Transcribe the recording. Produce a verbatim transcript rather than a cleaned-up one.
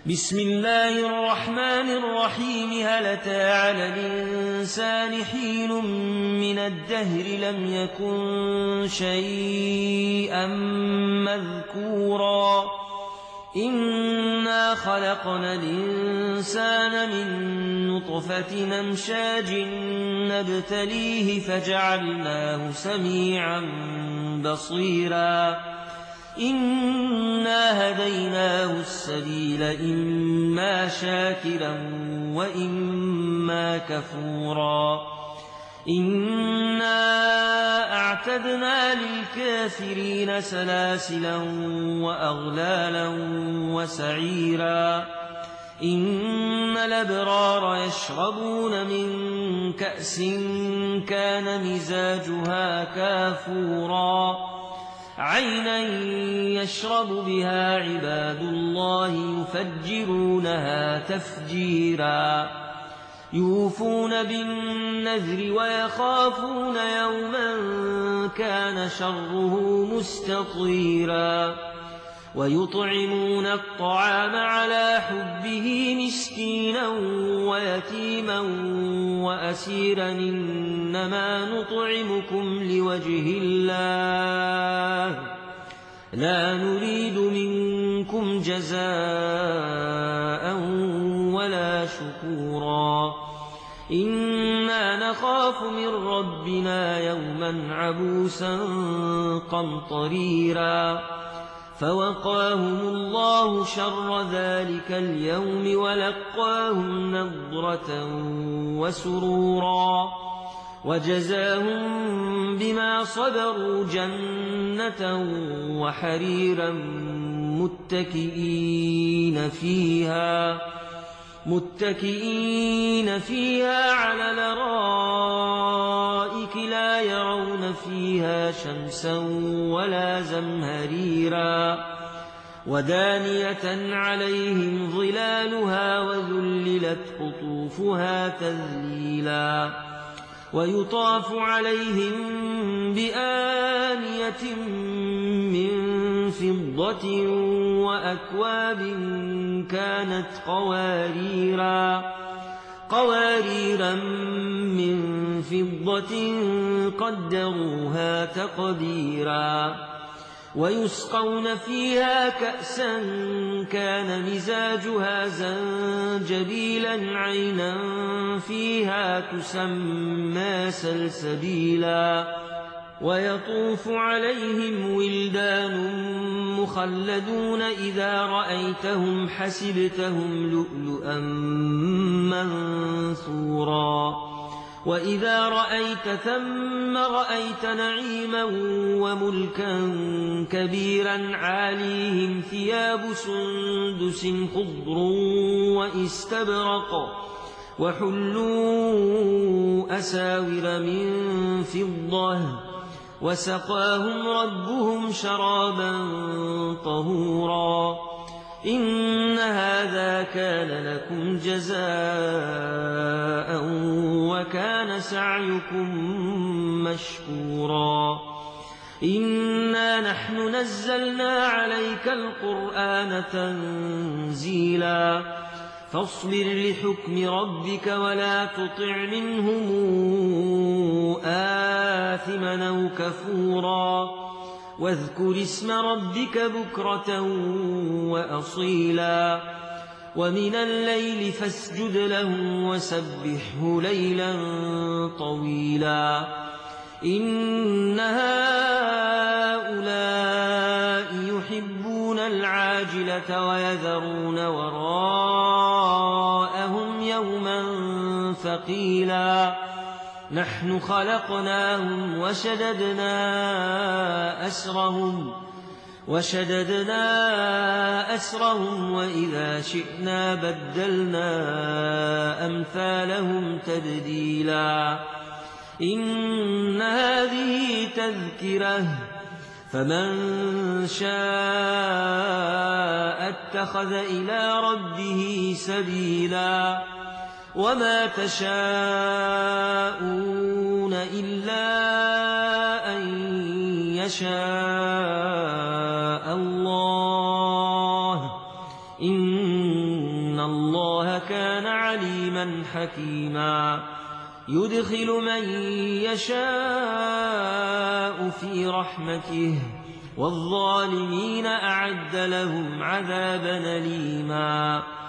بسم الله الرحمن الرحيم. هل أتى على الإنسان حين من الدهر لم يكن شيئا مذكورا إنا خلقنا الإنسان من نطفة أمشاج نبتليه فجعلناه سميعا بصيرا إنا هديناه السبيل إما شاكرا وإما كفورا إنا أعتدنا للكافرين سلاسلا وأغلالا وسعيرا إن الأبرار يشربون من كأس كان مزاجها كافورا عينا يشرب بها عباد الله يفجرونها تفجيرا يوفون بالنذر ويخافون يوما كان شره مستطيرا ويطعمون الطعام على حبه مسكينا ويتيما وأسيرا إنما نطعمكم لوجه الله لا نريد منكم جزاء ولا شكورا إنا نخاف من ربنا يوما عبوسا قمطريرا فوقاهم الله شر ذلك اليوم ولقاهم نضرة وسرورا وجزاهم بما صبروا جنة وحريرا متكئين فيها متكئين فيها على الأرائك لا يرون فيها شمسا ولا زمهريرا ودانية عليهم ظلالها وذللت قطوفها تذليلا ويطاف عليهم بآنية من فضة وأكواب كانت قواريرا قواريرا من فضة قدروها تقديرا ويسقون فيها كأسا كان مزاجها زنجبيلا عينا فيها تسمى سلسبيلا ويطوف عليهم ولدان مخلدون إذا رأيتهم حسبتهم لؤلؤا منثورا وإذا رأيت ثم رأيت نعيما وملكا كبيرا عاليهم ثياب سندس خضر واستبرق وحلوا أساور من فضة وسقاهم ربهم شرابا طهورا إن هذا كان لكم جزاء وكان سعيكم مشكورا إنا نحن نزلنا عليك القرآن تنزيلا فاصبر لحكم ربك ولا تطع منهم آثما أو كفورا واذكر اسم ربك بكرة وأصيلا ومن الليل فاسجد له وسبحه ليلا طويلا إن هؤلاء يحبون العاجلة ويذرون وراءهم يوما ثقيلا نحن خلقناهم وشددنا أسرهم وشددنا أسرهم وإذا شئنا بدلنا أمثالهم تبديلا إن هذه تذكرة فمن شاء اتخذ إلى ربه سبيلا وما تشاءون إلا أن يشاء الله إن الله كان عليما حكيما يدخل من يشاء في رحمته والظالمين أعد لهم عذابا أليما